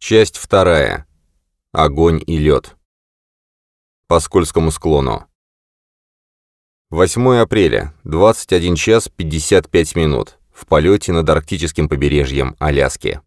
Часть 2. Огонь и лед. По скользкому склону. 8 апреля, 21 час 55 минут. В полете над арктическим побережьем Аляски.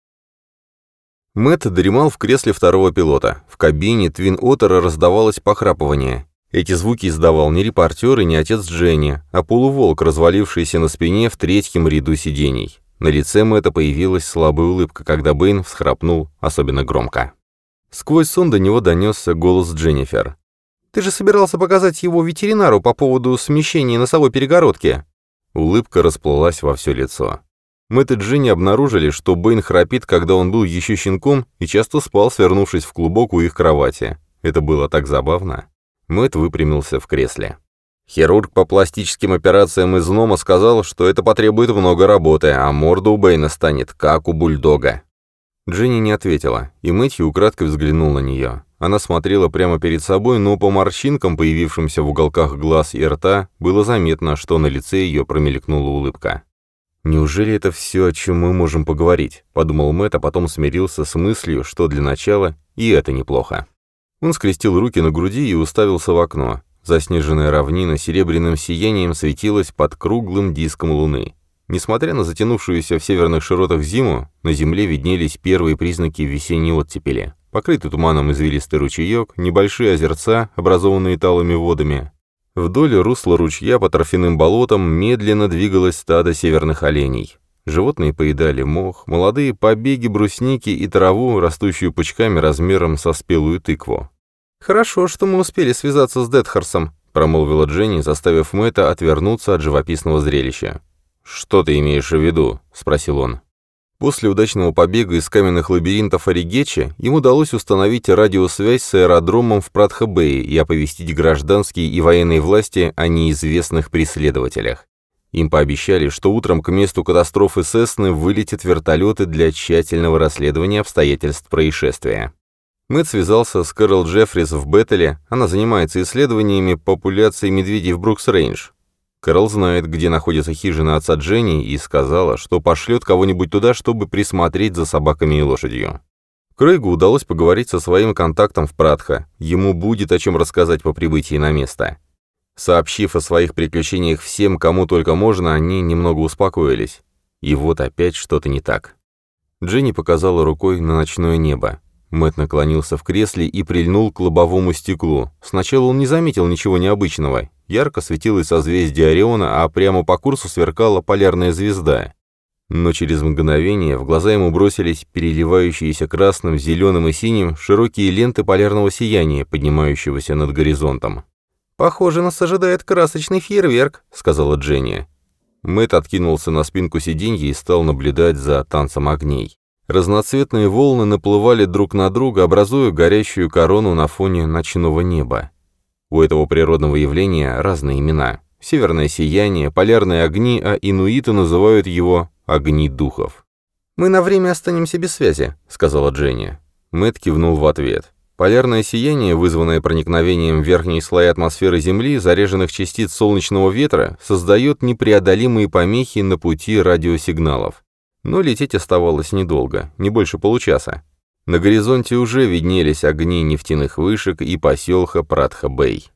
Мэтт дремал в кресле второго пилота. В кабине Твин Оттера раздавалось похрапывание. Эти звуки издавал не репортер и не отец Дженни, а полуволк, развалившийся на спине в третьем ряду сидений. На лице Мэтта появилась слабая улыбка, когда Бэйн всхрапнул особенно громко. Сквозь сон до него донесся голос Дженнифер. «Ты же собирался показать его ветеринару по поводу смещения носовой перегородки?» Улыбка расплылась во все лицо. Мэтт и Дженни обнаружили, что Бэйн храпит, когда он был еще щенком, и часто спал, свернувшись в клубок у их кровати. Это было так забавно. Мэтт выпрямился в кресле. Хирург по пластическим операциям из Нома сказал, что это потребует много работы, а морда у Бэйна станет, как у бульдога. Дженни не ответила, и Мэтью украдкой взглянул на нее. Она смотрела прямо перед собой, но по морщинкам, появившимся в уголках глаз и рта, было заметно, что на лице ее промелькнула улыбка. «Неужели это все, о чем мы можем поговорить?» — подумал Мэтт, а потом смирился с мыслью, что для начала и это неплохо. Он скрестил руки на груди и уставился в окно. Заснеженная равнина серебряным сиянием светилась под круглым диском луны. Несмотря на затянувшуюся в северных широтах зиму, на земле виднелись первые признаки весенней оттепели. Покрытый туманом извилистый ручеек, небольшие озерца, образованные талыми водами. Вдоль русла ручья по торфяным болотам медленно двигалось стадо северных оленей. Животные поедали мох, молодые побеги брусники и траву, растущую пучками размером со спелую тыкву. «Хорошо, что мы успели связаться с Детхарсом», — промолвила Дженни, заставив Мэтта отвернуться от живописного зрелища. «Что ты имеешь в виду?» — спросил он. После удачного побега из каменных лабиринтов Оригечи им удалось установить радиосвязь с аэродромом в Пратха-Бэе и оповестить гражданские и военные власти о неизвестных преследователях. Им пообещали, что утром к месту катастрофы Сесны вылетят вертолеты для тщательного расследования обстоятельств происшествия. Мэтт связался с Кэрол Джеффрис в Беттеле, она занимается исследованиями популяции медведей в Брукс-Рейндж. Кэрол знает, где находится хижина отца Дженни, и сказала, что пошлет кого-нибудь туда, чтобы присмотреть за собаками и лошадью. Крейгу удалось поговорить со своим контактом в Пратха, ему будет о чем рассказать по прибытии на место. Сообщив о своих приключениях всем, кому только можно, они немного успокоились. И вот опять что-то не так. Дженни показала рукой на ночное небо. Мэтт наклонился в кресле и прильнул к лобовому стеклу. Сначала он не заметил ничего необычного. Ярко светилось созвездие Ориона, а прямо по курсу сверкала полярная звезда. Но через мгновение в глаза ему бросились переливающиеся красным, зеленым и синим широкие ленты полярного сияния, поднимающегося над горизонтом. «Похоже, нас ожидает красочный фейерверк», — сказала Дженни. Мэтт откинулся на спинку сиденья и стал наблюдать за танцем огней. Разноцветные волны наплывали друг на друга, образуя горящую корону на фоне ночного неба. У этого природного явления разные имена. Северное сияние, полярные огни, а инуиты называют его «огни духов». «Мы на время останемся без связи», — сказала Дженни. Мэтт кивнул в ответ. Полярное сияние, вызванное проникновением в верхние слои атмосферы Земли, заряженных частиц солнечного ветра, создает непреодолимые помехи на пути радиосигналов. Но лететь оставалось недолго, не больше получаса. На горизонте уже виднелись огни нефтяных вышек и поселка Пратха-Бэй.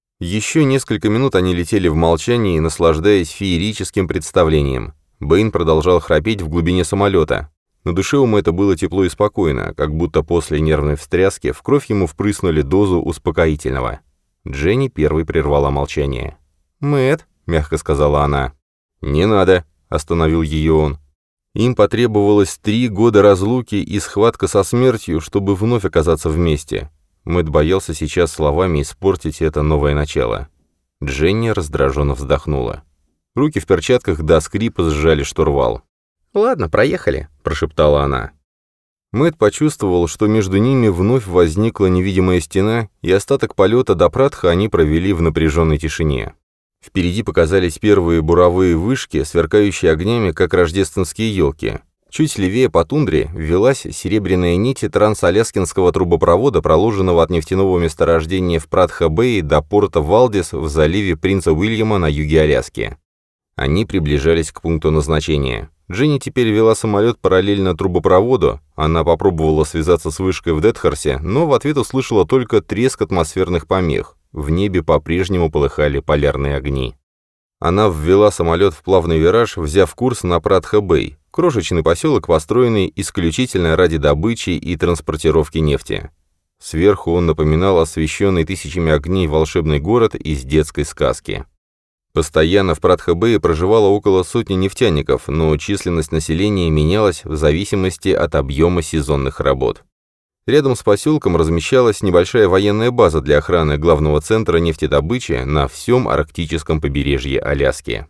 Еще несколько минут они летели в молчании, наслаждаясь феерическим представлением. Бэйн продолжал храпеть в глубине самолета. На душе у Мэтта было тепло и спокойно, как будто после нервной встряски в кровь ему впрыснули дозу успокоительного. Дженни первой прервала молчание. «Мэтт», — мягко сказала она. «Не надо», — остановил ее он. Им потребовалось 3 года разлуки и схватка со смертью, чтобы вновь оказаться вместе. Мэтт боялся сейчас словами испортить это новое начало. Дженни раздраженно вздохнула. Руки в перчатках до скрипа сжали штурвал. «Ладно, проехали», — прошептала она. Мэтт почувствовал, что между ними вновь возникла невидимая стена, и остаток полета до Пратха они провели в напряженной тишине. Впереди показались первые буровые вышки, сверкающие огнями, как рождественские елки. Чуть левее по тундре велась серебряная нить трансаляскинского трубопровода, проложенного от нефтяного месторождения в Пратха-Бэе до порта Валдис в заливе Принца Уильяма на юге Аляски. Они приближались к пункту назначения. Дженни теперь вела самолет параллельно трубопроводу, она попробовала связаться с вышкой в Детхарсе, но в ответ услышала только треск атмосферных помех. В небе по-прежнему полыхали полярные огни. Она ввела самолет в плавный вираж, взяв курс на Пратха-Бэй, крошечный поселок, построенный исключительно ради добычи и транспортировки нефти. Сверху он напоминал освещенный тысячами огней волшебный город из детской сказки. Постоянно в Пратха-Бэе проживало около сотни нефтяников, но численность населения менялась в зависимости от объема сезонных работ. Рядом с поселком размещалась небольшая военная база для охраны главного центра нефтедобычи на всем арктическом побережье Аляски.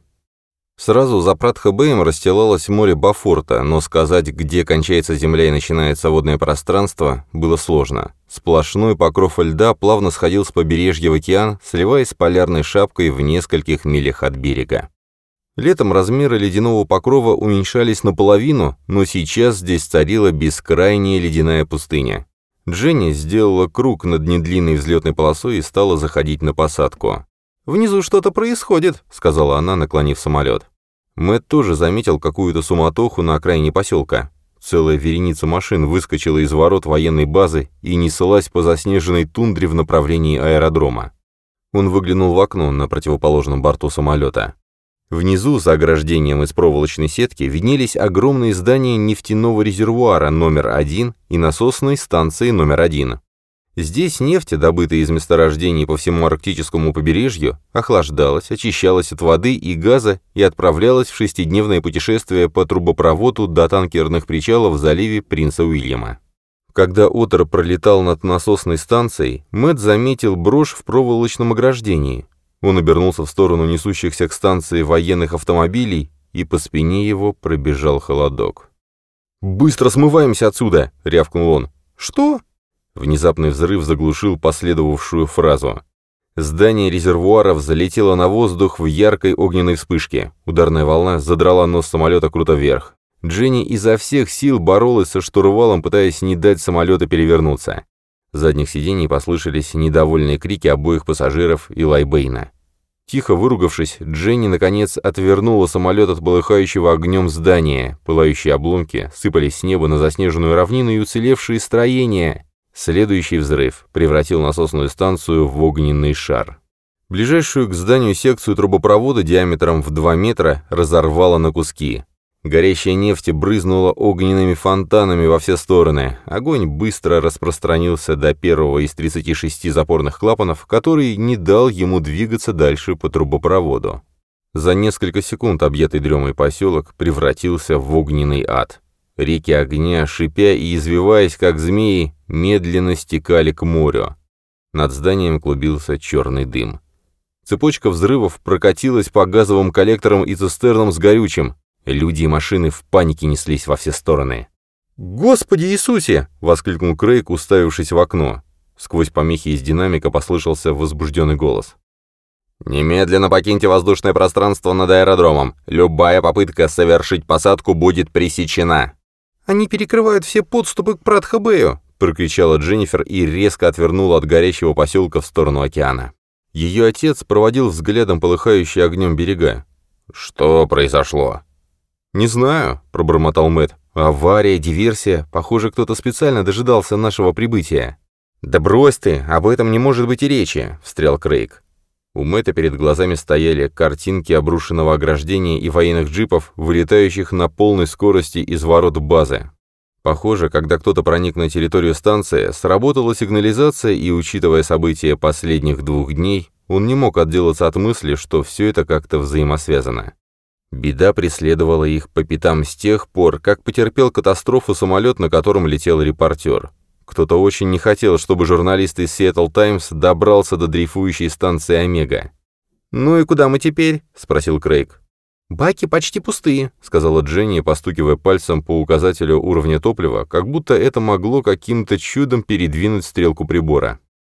Сразу за Пратха-Бэем расстилалось море Бафорта, но сказать, где кончается земля и начинается водное пространство, было сложно. Сплошной покров льда плавно сходил с побережья в океан, сливаясь с полярной шапкой в нескольких милях от берега. Летом размеры ледяного покрова уменьшались наполовину, но сейчас здесь царила бескрайняя ледяная пустыня. Дженни сделала круг над недлинной взлетной полосой и стала заходить на посадку. «Внизу что-то происходит», — сказала она, наклонив самолет. Мэтт тоже заметил какую-то суматоху на окраине поселка. Целая вереница машин выскочила из ворот военной базы и неслась по заснеженной тундре в направлении аэродрома. Он выглянул в окно на противоположном борту самолета. Внизу, за ограждением из проволочной сетки, виднелись огромные здания нефтяного резервуара номер 1 и насосной станции номер 1. Здесь нефть, добытая из месторождений по всему арктическому побережью, охлаждалась, очищалась от воды и газа и отправлялась в шестидневное путешествие по трубопроводу до танкерных причалов в заливе Принца Уильяма. Когда Оттер пролетал над насосной станцией, Мэтт заметил брошь в проволочном ограждении. Он обернулся в сторону несущихся к станции военных автомобилей, и по спине его пробежал холодок. «Быстро смываемся отсюда!» — рявкнул он. «Что?» Внезапный взрыв заглушил последовавшую фразу. Здание резервуара взлетело на воздух в яркой огненной вспышке. Ударная волна задрала нос самолета круто вверх. Дженни изо всех сил боролась со штурвалом, пытаясь не дать самолету перевернуться. С задних сидений послышались недовольные крики обоих пассажиров и лай Бэйна. Тихо выругавшись, Дженни, наконец, отвернула самолет от полыхающего огнем здания. Пылающие обломки сыпались с неба на заснеженную равнину и уцелевшие строения. Следующий взрыв превратил насосную станцию в огненный шар. Ближайшую к зданию секцию трубопровода диаметром в 2 метра разорвало на куски. Горящая нефть брызнула огненными фонтанами во все стороны. Огонь быстро распространился до первого из 36 запорных клапанов, который не дал ему двигаться дальше по трубопроводу. За несколько секунд объятый дремой поселок превратился в огненный ад. Реки огня, шипя и извиваясь, как змеи, медленно стекали к морю. Над зданием клубился черный дым. Цепочка взрывов прокатилась по газовым коллекторам и цистернам с горючим. Люди и машины в панике неслись во все стороны. «Господи Иисусе!» — воскликнул Крейг, уставившись в окно. Сквозь помехи из динамика послышался возбужденный голос. «Немедленно покиньте воздушное пространство над аэродромом. Любая попытка совершить посадку будет пресечена». «Они перекрывают все подступы к Пратха-Бэю!» — прокричала Дженнифер и резко отвернула от горящего поселка в сторону океана. Ее отец проводил взглядом полыхающие огнем берега. «Что произошло?» «Не знаю», — пробормотал Мэтт. «Авария, диверсия. Похоже, кто-то специально дожидался нашего прибытия». «Да брось ты, об этом не может быть и речи», — встрял Крейг. У Мэтта перед глазами стояли картинки обрушенного ограждения и военных джипов, вылетающих на полной скорости из ворот базы. Похоже, когда кто-то проник на территорию станции, сработала сигнализация, и, учитывая события последних 2 дней, он не мог отделаться от мысли, что все это как-то взаимосвязано. Беда преследовала их по пятам с тех пор, как потерпел катастрофу самолет, на котором летел репортер. Кто-то очень не хотел, чтобы журналист из Seattle Times добрался до дрейфующей станции «Омега». «Ну и куда мы теперь?» — спросил Крейг. «Баки почти пустые», — сказала Дженни, постукивая пальцем по указателю уровня топлива, как будто это могло каким-то чудом передвинуть стрелку прибора.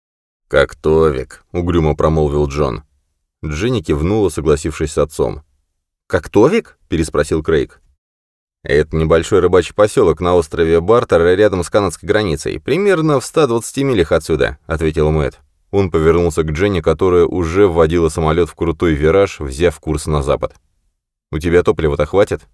«Как Товик», — угрюмо промолвил Джон. Дженни кивнула, согласившись с отцом. «Как Товик?» — переспросил Крейг. «Это небольшой рыбачий поселок на острове Бартер рядом с канадской границей, примерно в 120 милях отсюда», — ответил Мэтт. Он повернулся к Дженни, которая уже вводила самолет в крутой вираж, взяв курс на запад. «У тебя топлива-то хватит?»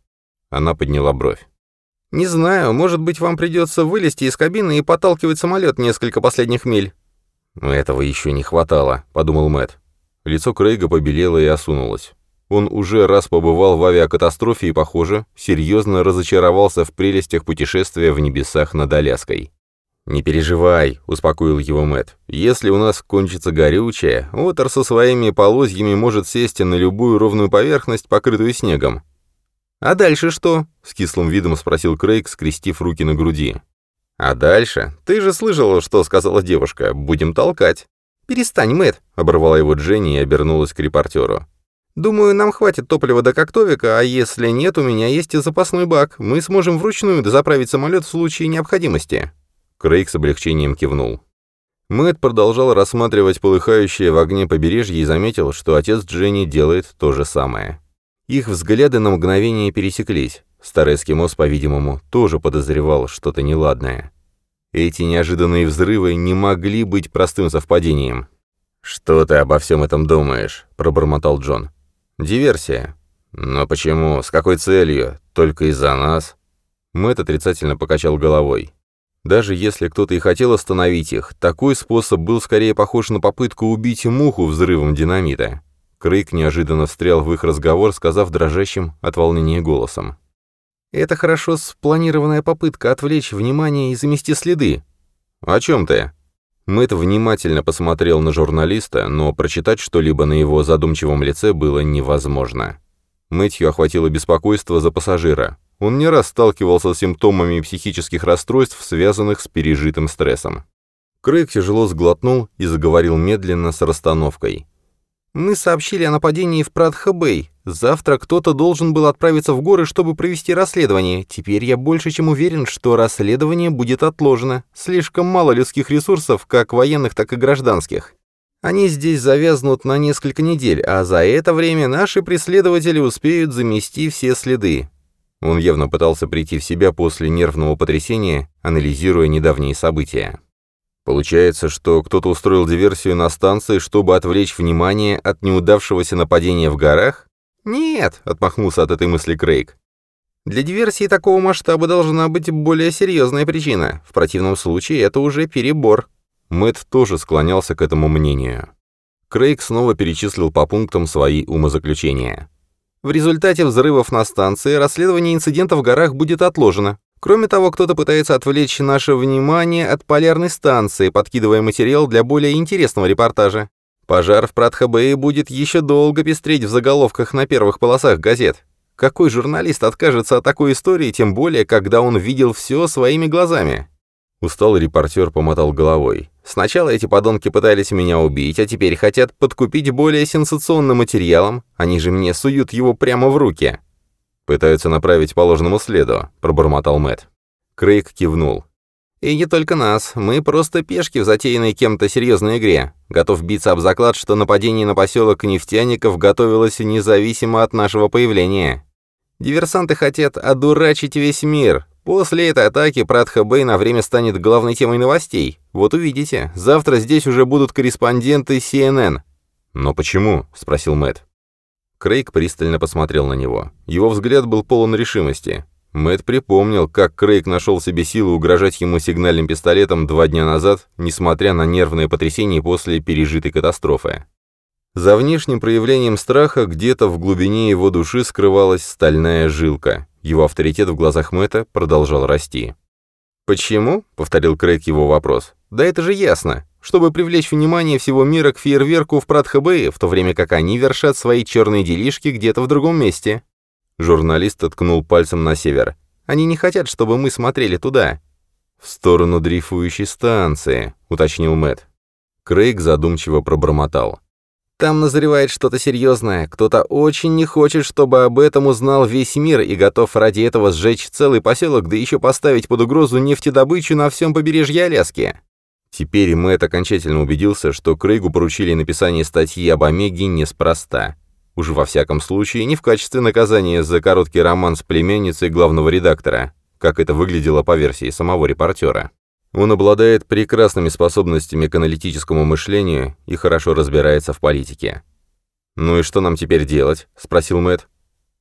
Она подняла бровь. «Не знаю, может быть, вам придется вылезти из кабины и подталкивать самолет несколько последних миль». «Этого еще не хватало», — подумал Мэтт. Лицо Крейга побелело и осунулось. Он уже раз побывал в авиакатастрофе и, похоже, серьезно разочаровался в прелестях путешествия в небесах над Аляской. «Не переживай», — успокоил его Мэтт. «Если у нас кончится горючее, Отор со своими полозьями может сесть на любую ровную поверхность, покрытую снегом». «А дальше что?» — с кислым видом спросил Крейг, скрестив руки на груди. «А дальше? Ты же слышал, что сказала девушка. Будем толкать». «Перестань, Мэтт», — оборвала его Дженни и обернулась к репортеру. «Думаю, нам хватит топлива до Коктовика, а если нет, у меня есть запасной бак. Мы сможем вручную дозаправить самолет в случае необходимости». Крейг с облегчением кивнул. Мэтт продолжал рассматривать полыхающее в огне побережье и заметил, что отец Дженни делает то же самое. Их взгляды на мгновение пересеклись. Старый эскимос, по-видимому, тоже подозревал что-то неладное. Эти неожиданные взрывы не могли быть простым совпадением. «Что ты обо всем этом думаешь?» — пробормотал Джон. «Диверсия». «Но почему? С какой целью? Только из-за нас?» Мэтт отрицательно покачал головой. Даже если кто-то и хотел остановить их, такой способ был скорее похож на попытку убить муху взрывом динамита. Крейг неожиданно встрял в их разговор, сказав дрожащим от волнения голосом. «Это хорошо спланированная попытка отвлечь внимание и замести следы». «О чем ты?» Мэтт внимательно посмотрел на журналиста, но прочитать что-либо на его задумчивом лице было невозможно. Мэтью охватило беспокойство за пассажира. Он не раз сталкивался с симптомами психических расстройств, связанных с пережитым стрессом. Крейг тяжело сглотнул и заговорил медленно, с расстановкой. «Мы сообщили о нападении в Пратха-Бэй. Завтра кто-то должен был отправиться в горы, чтобы провести расследование. Теперь я больше чем уверен, что расследование будет отложено. Слишком мало людских ресурсов, как военных, так и гражданских. Они здесь завязнут на несколько недель, а за это время наши преследователи успеют замести все следы». Он явно пытался прийти в себя после нервного потрясения, анализируя недавние события. Получается, что кто-то устроил диверсию на станции, чтобы отвлечь внимание от неудавшегося нападения в горах? «Нет», — отмахнулся от этой мысли Крейг. «Для диверсии такого масштаба должна быть более серьезная причина. В противном случае это уже перебор». Мэтт тоже склонялся к этому мнению. Крейг снова перечислил по пунктам свои умозаключения. В результате взрывов на станции расследование инцидента в горах будет отложено. Кроме того, кто-то пытается отвлечь наше внимание от полярной станции, подкидывая материал для более интересного репортажа. Пожар в Пратха-Бэй будет еще долго пестреть в заголовках на первых полосах газет. Какой журналист откажется от такой истории, тем более, когда он видел все своими глазами? Усталый репортер помотал головой. Сначала эти подонки пытались меня убить, а теперь хотят подкупить более сенсационным материалом. Они же мне суют его прямо в руки. «Пытаются направить по ложному следу», — пробормотал Мэтт. Крейг кивнул. «И не только нас. Мы просто пешки в затеянной кем-то серьезной игре. Готов биться об заклад, что нападение на поселок нефтяников готовилось независимо от нашего появления. Диверсанты хотят одурачить весь мир. После этой атаки Пратха-Бэй на время станет главной темой новостей. Вот увидите, завтра здесь уже будут корреспонденты CNN». «Но почему?» — спросил Мэтт. Крейг пристально посмотрел на него. Его взгляд был полон решимости. Мэтт припомнил, как Крейг нашел себе силы угрожать ему сигнальным пистолетом 2 дня назад, несмотря на нервное потрясение после пережитой катастрофы. За внешним проявлением страха где-то в глубине его души скрывалась стальная жилка. Его авторитет в глазах Мэтта продолжал расти. «Почему?» — повторил Крейг его вопрос. «Да это же ясно. Чтобы привлечь внимание всего мира к фейерверку в Пратха-Бэе, в то время как они вершат свои черные делишки где-то в другом месте». Журналист ткнул пальцем на север. «Они не хотят, чтобы мы смотрели туда». «В сторону дрейфующей станции», — уточнил Мэтт. Крейг задумчиво пробормотал. «Там назревает что-то серьезное. Кто-то очень не хочет, чтобы об этом узнал весь мир и готов ради этого сжечь целый поселок, да еще поставить под угрозу нефтедобычу на всем побережье Аляски». Теперь Мэтт окончательно убедился, что Крейгу поручили написание статьи об Омеге неспроста. Уж во всяком случае, не в качестве наказания за короткий роман с племянницей главного редактора, как это выглядело по версии самого репортера. Он обладает прекрасными способностями к аналитическому мышлению и хорошо разбирается в политике. «Ну и что нам теперь делать?» — спросил Мэтт.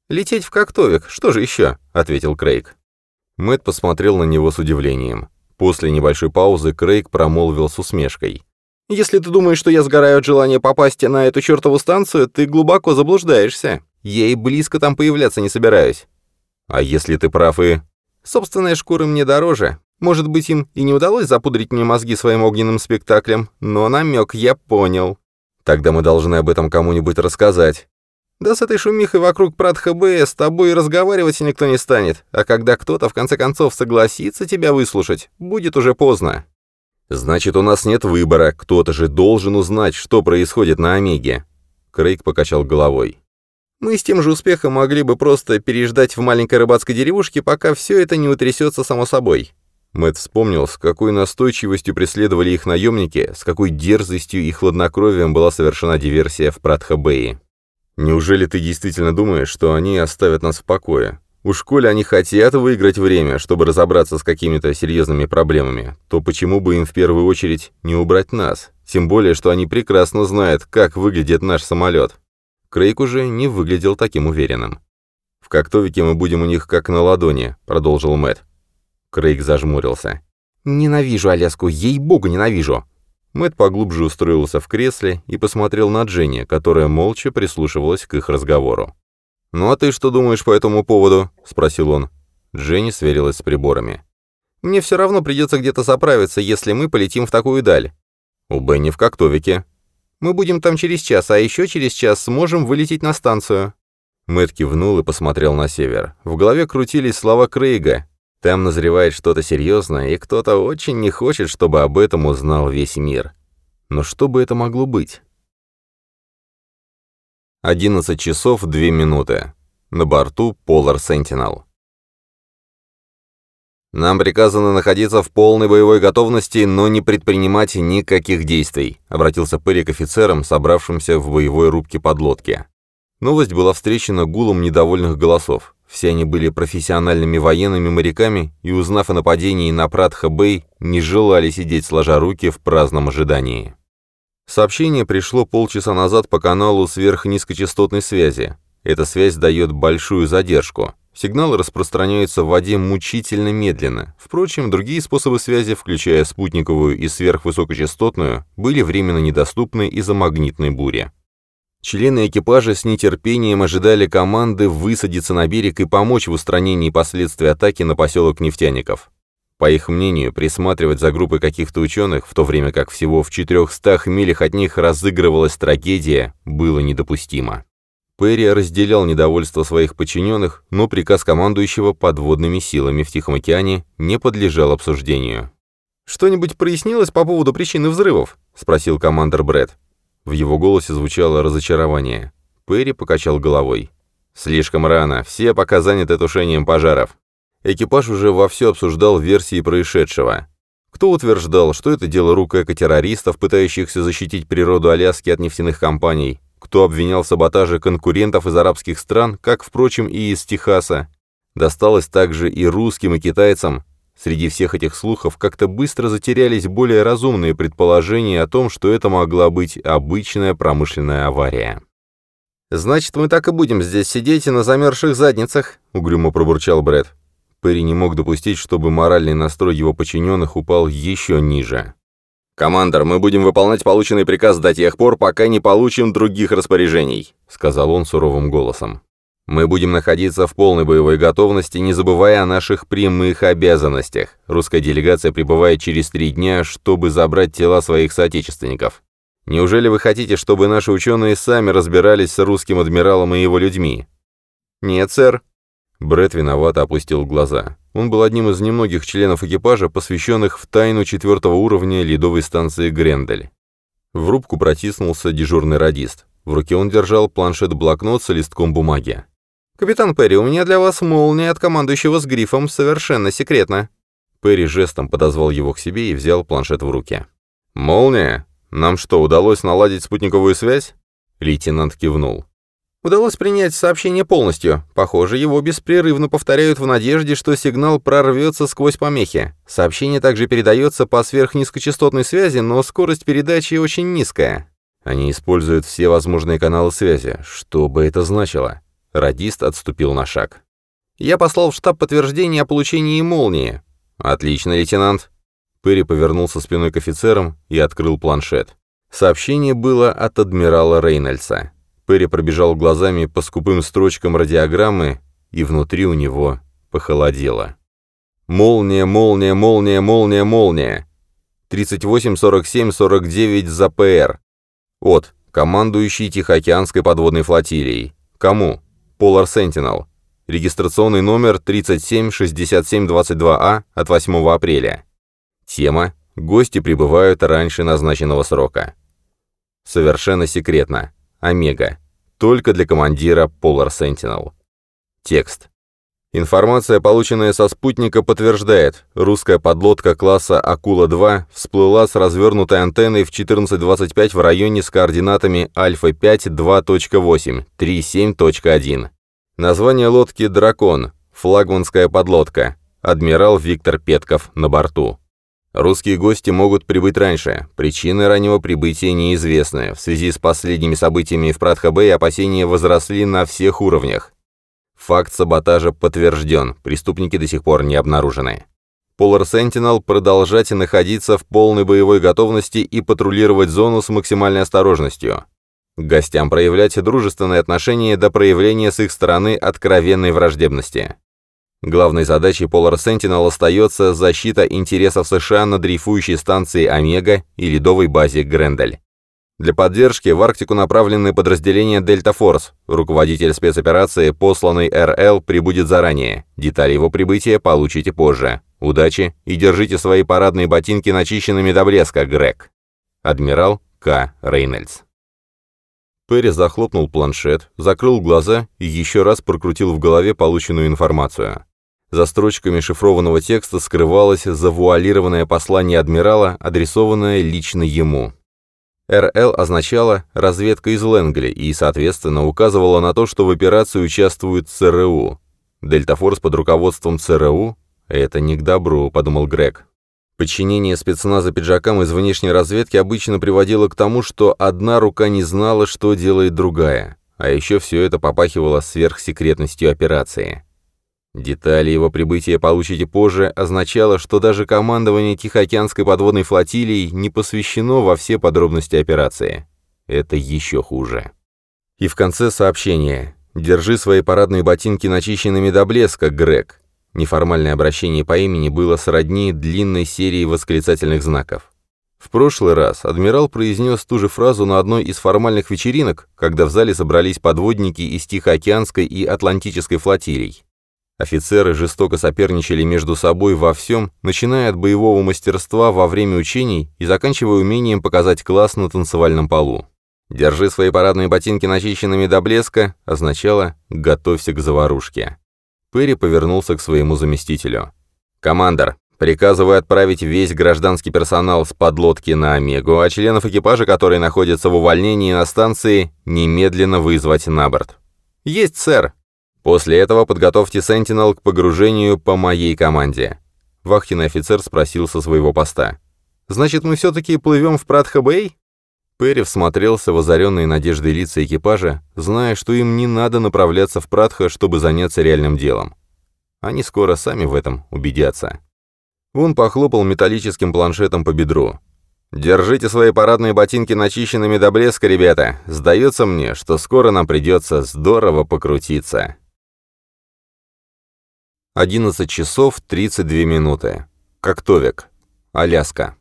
«Лететь в Коктовик, что же еще?» — ответил Крейг. Мэтт посмотрел на него с удивлением. После небольшой паузы Крейг промолвил с усмешкой. «Если ты думаешь, что я сгораю от желания попасть на эту чертову станцию, ты глубоко заблуждаешься. Я и близко там появляться не собираюсь». «А если ты прав и...» «Собственная шкура мне дороже. Может быть, им и не удалось запудрить мне мозги своим огненным спектаклем, но намек я понял». «Тогда мы должны об этом кому-нибудь рассказать». «Да с этой шумихой вокруг Пратха-Б с тобой разговаривать никто не станет, а когда кто-то в конце концов согласится тебя выслушать, будет уже поздно». «Значит, у нас нет выбора, кто-то же должен узнать, что происходит на Омеге». Крейг покачал головой. «Мы с тем же успехом могли бы просто переждать в маленькой рыбацкой деревушке, пока все это не утрясется само собой». Мэтт вспомнил, с какой настойчивостью преследовали их наемники, с какой дерзостью и хладнокровием была совершена диверсия в Пратха-Бэе. «Неужели ты действительно думаешь, что они оставят нас в покое? Уж коли они хотят выиграть время, чтобы разобраться с какими-то серьезными проблемами, то почему бы им в первую очередь не убрать нас? Тем более, что они прекрасно знают, как выглядит наш самолет». Крейг уже не выглядел таким уверенным. «В Коктовике мы будем у них как на ладони», — продолжил Мэтт. Крейг зажмурился. «Ненавижу Аляску, ей-богу, ненавижу!» Мэтт поглубже устроился в кресле и посмотрел на Дженни, которая молча прислушивалась к их разговору. «Ну а ты что думаешь по этому поводу?» — спросил он. Дженни сверилась с приборами. «Мне все равно придется где-то заправиться, если мы полетим в такую даль». «У Бенни в Коктовике». «Мы будем там через час, а еще через час сможем вылететь на станцию». Мэтт кивнул и посмотрел на север. В голове крутились слова Крейга. Там назревает что-то серьезное, и кто-то очень не хочет, чтобы об этом узнал весь мир. Но что бы это могло быть? 11 часов 2 минуты. На борту Polar Sentinel. «Нам приказано находиться в полной боевой готовности, но не предпринимать никаких действий», обратился Перри к офицерам, собравшимся в боевой рубке подлодки. Новость была встречена гулом недовольных голосов. Все они были профессиональными военными моряками и, узнав о нападении на Пратха-Бэй, не желали сидеть сложа руки в праздном ожидании. Сообщение пришло полчаса назад по каналу сверхнизкочастотной связи. Эта связь дает большую задержку. Сигналы распространяются в воде мучительно медленно. Впрочем, другие способы связи, включая спутниковую и сверхвысокочастотную, были временно недоступны из-за магнитной бури. Члены экипажа с нетерпением ожидали команды высадиться на берег и помочь в устранении последствий атаки на поселок нефтяников. По их мнению, присматривать за группой каких-то ученых, в то время как всего в 400 милях от них разыгрывалась трагедия, было недопустимо. Перри разделял недовольство своих подчиненных, но приказ командующего подводными силами в Тихом океане не подлежал обсуждению. «Что-нибудь прояснилось по поводу причины взрывов?» — спросил командир Брэд. В его голосе звучало разочарование. Перри покачал головой. «Слишком рано, все пока заняты тушением пожаров». Экипаж уже вовсю обсуждал версии происшедшего. Кто утверждал, что это дело рук эко-террористов, пытающихся защитить природу Аляски от нефтяных компаний, кто обвинял в саботаже конкурентов из арабских стран, как, впрочем, и из Техаса. Досталось также и русским, и китайцам. Среди всех этих слухов как-то быстро затерялись более разумные предположения о том, что это могла быть обычная промышленная авария. «Значит, мы так и будем здесь сидеть на замерзших задницах», — угрюмо пробурчал Брэд. Перри не мог допустить, чтобы моральный настрой его подчиненных упал еще ниже. «Командор, мы будем выполнять полученный приказ до тех пор, пока не получим других распоряжений», — сказал он суровым голосом. «Мы будем находиться в полной боевой готовности, не забывая о наших прямых обязанностях. Русская делегация прибывает через 3 дня, чтобы забрать тела своих соотечественников. Неужели вы хотите, чтобы наши ученые сами разбирались с русским адмиралом и его людьми?» «Нет, сэр». Брэд виновато опустил глаза. Он был одним из немногих членов экипажа, посвященных в тайну 4-го уровня ледовой станции Грендель. В рубку протиснулся дежурный радист. В руке он держал планшет-блокнот с листком бумаги. «Капитан Перри, у меня для вас молния от командующего с грифом, совершенно секретно». Перри жестом подозвал его к себе и взял планшет в руки. «Молния? Нам что, удалось наладить спутниковую связь?» Лейтенант кивнул. «Удалось принять сообщение полностью. Похоже, его беспрерывно повторяют в надежде, что сигнал прорвется сквозь помехи. Сообщение также передается по сверхнизкочастотной связи, но скорость передачи очень низкая». «Они используют все возможные каналы связи. Что бы это значило?» Радист отступил на шаг. «Я послал в штаб подтверждение о получении молнии». «Отлично, лейтенант». Перри повернулся спиной к офицерам и открыл планшет. Сообщение было от адмирала Рейнольдса. Перри пробежал глазами по скупым строчкам радиограммы, и внутри у него похолодело. «Молния, молния, молния, молния, молния. 38-47-49 за ПР. От. Командующий Тихоокеанской подводной флотилией. Кому? Polar Sentinel. Регистрационный номер 376722А от 8 апреля. Тема. Гости прибывают раньше назначенного срока. Совершенно секретно. Омега. Только для командира Polar Sentinel. Текст. Информация, полученная со спутника, подтверждает, русская подлодка класса «Акула-2» всплыла с развернутой антенной в 14:25 в районе с координатами Альфа-5 2.8, 37.1. Название лодки «Дракон», флагманская подлодка, адмирал Виктор Петков на борту. Русские гости могут прибыть раньше, причины раннего прибытия неизвестны, в связи с последними событиями в Пратха-Бэй опасения возросли на всех уровнях. Факт саботажа подтвержден, преступники до сих пор не обнаружены. Polar Sentinel продолжать находиться в полной боевой готовности и патрулировать зону с максимальной осторожностью. К гостям проявлять дружественные отношения до проявления с их стороны откровенной враждебности. Главной задачей Polar Sentinel остается защита интересов США на дрейфующей станции Омега и ледовой базе Грендель. Для поддержки в Арктику направлены подразделения Delta Force. Руководитель спецоперации, посланный РЛ, прибудет заранее. Детали его прибытия получите позже. Удачи и держите свои парадные ботинки начищенными до блеска, Грег. Адмирал К. Рейнольдс. Перри захлопнул планшет, закрыл глаза и еще раз прокрутил в голове полученную информацию. За строчками шифрованного текста скрывалось завуалированное послание адмирала, адресованное лично ему. РЛ означало «разведка из Лэнгли» и, соответственно, указывала на то, что в операции участвует ЦРУ. Дельтафорс под руководством ЦРУ — это не к добру, подумал Грег. Подчинение спецназа пиджакам из внешней разведки обычно приводило к тому, что одна рука не знала, что делает другая, а еще все это попахивало сверхсекретностью операции. Детали его прибытия получите позже означало, что даже командование Тихоокеанской подводной флотилии не посвящено во все подробности операции. Это еще хуже. И в конце сообщения: «Держи свои парадные ботинки начищенными до блеска, Грег». Неформальное обращение по имени было сродни длинной серии восклицательных знаков. В прошлый раз адмирал произнес ту же фразу на одной из формальных вечеринок, когда в зале собрались подводники из Тихоокеанской и Атлантической флотилий. Офицеры жестоко соперничали между собой во всем, начиная от боевого мастерства во время учений и заканчивая умением показать класс на танцевальном полу. «Держи свои парадные ботинки начищенными до блеска» означало «готовься к заварушке». Перри повернулся к своему заместителю. «Командор, приказываю отправить весь гражданский персонал с подлодки на Омегу, а членов экипажа, которые находятся в увольнении на станции, немедленно вызвать на борт». «Есть, сэр». «После этого подготовьте Sentinel к погружению по моей команде». Вахтенный офицер спросил со своего поста. «Значит, мы все-таки плывем в Пратха-Бэй?» Перри всмотрелся в озаренные надеждой лица экипажа, зная, что им не надо направляться в Пратха, чтобы заняться реальным делом. Они скоро сами в этом убедятся. Он похлопал металлическим планшетом по бедру. «Держите свои парадные ботинки начищенными до блеска, ребята. Сдается мне, что скоро нам придется здорово покрутиться». 11 часов 32 минуты. Коктовик. Аляска.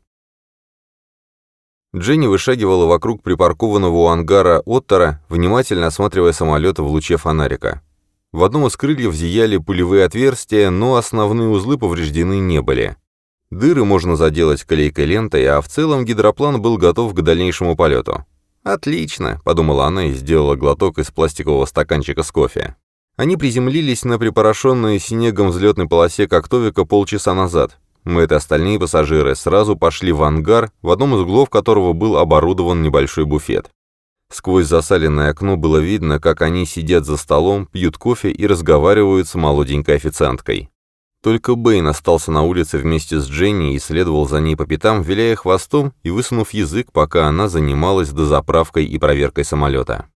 Дженни вышагивала вокруг припаркованного у ангара Оттера, внимательно осматривая самолет в луче фонарика. В одном из крыльев зияли пулевые отверстия, но основные узлы повреждены не были. Дыры можно заделать клейкой лентой, а в целом гидроплан был готов к дальнейшему полету. «Отлично», — подумала она и сделала глоток из пластикового стаканчика с кофе. Они приземлились на припорошенной снегом взлетной полосе Коктовика полчаса назад. Мэтт и остальные пассажиры сразу пошли в ангар, в одном из углов которого был оборудован небольшой буфет. Сквозь засаленное окно было видно, как они сидят за столом, пьют кофе и разговаривают с молоденькой официанткой. Только Бэйн остался на улице вместе с Дженни и следовал за ней по пятам, виляя хвостом и высунув язык, пока она занималась дозаправкой и проверкой самолета.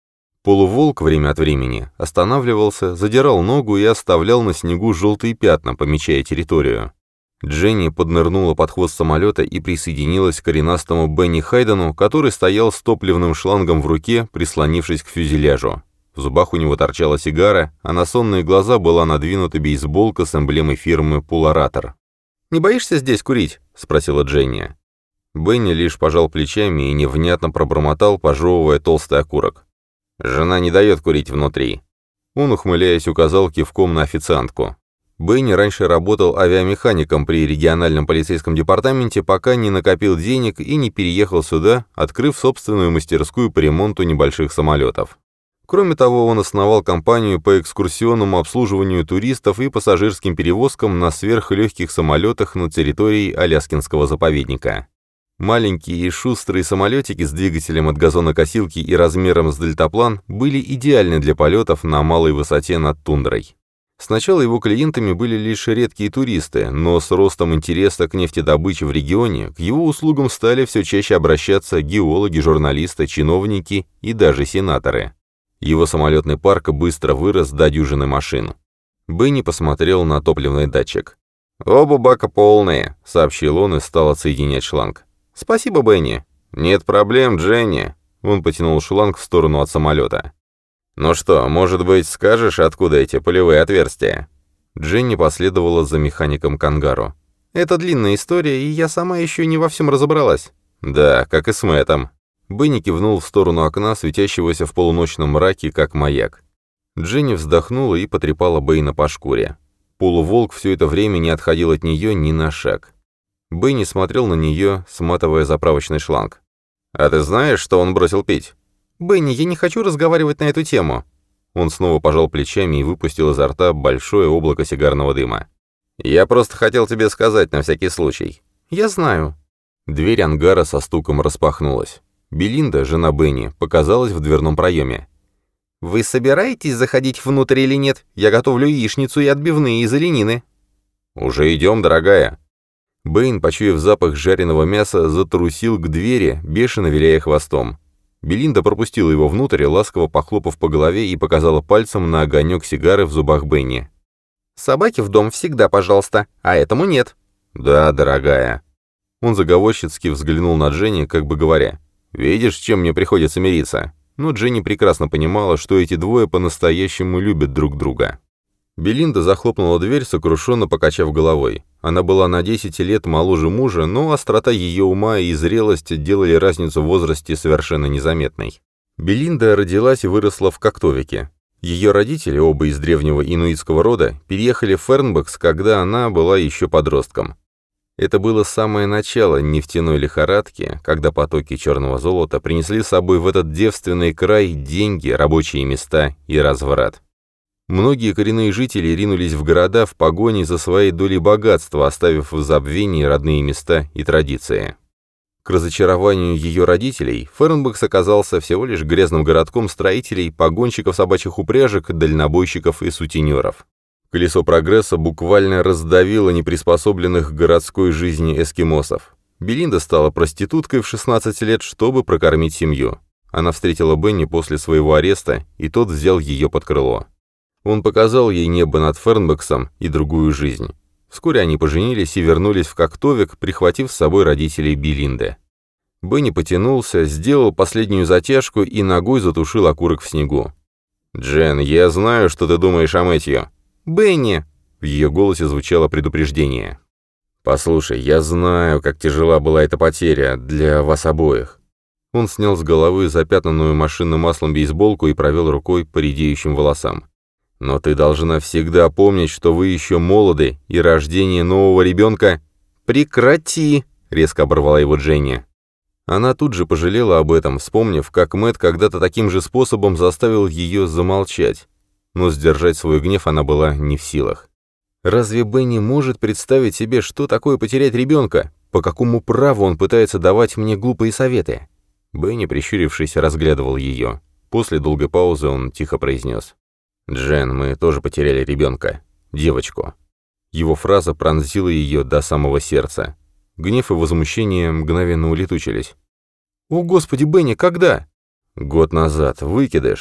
Полуволк время от времени останавливался, задирал ногу и оставлял на снегу желтые пятна, помечая территорию. Дженни поднырнула под хвост самолета и присоединилась к коренастому Бенни Хайдену, который стоял с топливным шлангом в руке, прислонившись к фюзеляжу. В зубах у него торчала сигара, а на сонные глаза была надвинута бейсболка с эмблемой фирмы «Пуларатор». «Не боишься здесь курить?» — спросила Дженни. Бенни лишь пожал плечами и невнятно пробормотал, пожевывая толстый окурок. «Жена не дает курить внутри». Он, ухмыляясь, указал кивком на официантку. Бенни раньше работал авиамехаником при региональном полицейском департаменте, пока не накопил денег и не переехал сюда, открыв собственную мастерскую по ремонту небольших самолетов. Кроме того, он основал компанию по экскурсионному обслуживанию туристов и пассажирским перевозкам на сверхлегких самолетах на территории Аляскинского заповедника. Маленькие и шустрые самолетики с двигателем от газонокосилки и размером с дельтаплан были идеальны для полетов на малой высоте над тундрой. Сначала его клиентами были лишь редкие туристы, но с ростом интереса к нефтедобыче в регионе к его услугам стали все чаще обращаться геологи, журналисты, чиновники и даже сенаторы. Его самолетный парк быстро вырос до дюжины машин. Бенни посмотрел на топливный датчик. «Оба бака полные», — сообщил он и стал отсоединять шланг. «Спасибо, Бенни». «Нет проблем, Дженни». Он потянул шланг в сторону от самолета. «Ну что, может быть, скажешь, откуда эти пулевые отверстия?» Дженни последовала за механиком к ангару. «Это длинная история, и я сама еще не во всем разобралась». «Да, как и с Мэттом». Бенни кивнул в сторону окна, светящегося в полуночном мраке, как маяк. Дженни вздохнула и потрепала Бэйна по шкуре. Полуволк все это время не отходил от нее ни на шаг. Бенни смотрел на нее, сматывая заправочный шланг. «А ты знаешь, что он бросил пить?» «Бенни, я не хочу разговаривать на эту тему». Он снова пожал плечами и выпустил изо рта большое облако сигарного дыма. «Я просто хотел тебе сказать на всякий случай». «Я знаю». Дверь ангара со стуком распахнулась. Белинда, жена Бенни, показалась в дверном проеме. «Вы собираетесь заходить внутрь или нет? Я готовлю яичницу и отбивные из оленины». «Уже идем, дорогая». Бэйн, почуяв запах жареного мяса, затрусил к двери, бешено виляя хвостом. Белинда пропустила его внутрь, ласково похлопав по голове и показала пальцем на огонек сигары в зубах Бенни. «Собаки в дом всегда, пожалуйста, а этому нет». «Да, дорогая». Он заговорщицки взглянул на Дженни, как бы говоря, «Видишь, с чем мне приходится мириться?» Но Дженни прекрасно понимала, что эти двое по-настоящему любят друг друга. Белинда захлопнула дверь, сокрушенно покачав головой. Она была на 10 лет моложе мужа, но острота ее ума и зрелость делали разницу в возрасте совершенно незаметной. Белинда родилась и выросла в Коктовике. Ее родители, оба из древнего инуитского рода, переехали в Фернбекс, когда она была еще подростком. Это было самое начало нефтяной лихорадки, когда потоки черного золота принесли с собой в этот девственный край деньги, рабочие места и разврат. Многие коренные жители ринулись в города в погоне за своей долей богатства, оставив в забвении родные места и традиции. К разочарованию ее родителей, Фернбекс оказался всего лишь грязным городком строителей, погонщиков собачьих упряжек, дальнобойщиков и сутенеров. Колесо прогресса буквально раздавило неприспособленных к городской жизни эскимосов. Белинда стала проституткой в 16 лет, чтобы прокормить семью. Она встретила Бенни после своего ареста, и тот взял ее под крыло. Он показал ей небо над Фернбексом и другую жизнь. Вскоре они поженились и вернулись в Коктовик, прихватив с собой родителей Белинды. Бенни потянулся, сделал последнюю затяжку и ногой затушил окурок в снегу. «Джен, я знаю, что ты думаешь о Мэтью». «Бенни!» — в ее голосе звучало предупреждение. «Послушай, я знаю, как тяжела была эта потеря для вас обоих». Он снял с головы запятнанную машинным маслом бейсболку и провел рукой по редеющим волосам. «Но ты должна всегда помнить, что вы еще молоды, и рождение нового ребенка...» «Прекрати!» — резко оборвала его Дженни. Она тут же пожалела об этом, вспомнив, как Мэтт когда-то таким же способом заставил ее замолчать. Но сдержать свой гнев она была не в силах. Разве Бенни может представить себе, что такое потерять ребенка? По какому праву он пытается давать мне глупые советы? Бенни, прищурившись, разглядывал ее. После долгой паузы он тихо произнес. «Джен, мы тоже потеряли ребенка. Девочку». Его фраза пронзила ее до самого сердца. Гнев и возмущение мгновенно улетучились. «О, Господи, Бенни, когда?» «Год назад. Выкидыш».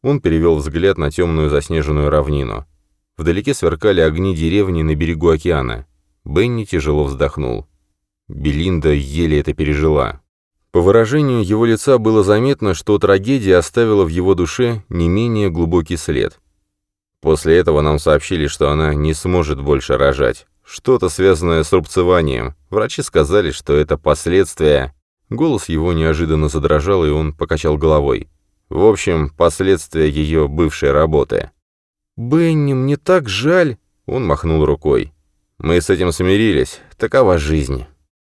Он перевел взгляд на темную заснеженную равнину. Вдалеке сверкали огни деревни на берегу океана. Бенни тяжело вздохнул. Белинда еле это пережила. По выражению его лица было заметно, что трагедия оставила в его душе не менее глубокий след. После этого нам сообщили, что она не сможет больше рожать. Что-то связанное с рубцеванием. Врачи сказали, что это последствия. Голос его неожиданно задрожал, и он покачал головой. В общем, последствия ее бывшей работы. «Бенни, мне так жаль!» Он махнул рукой. «Мы с этим смирились. Такова жизнь».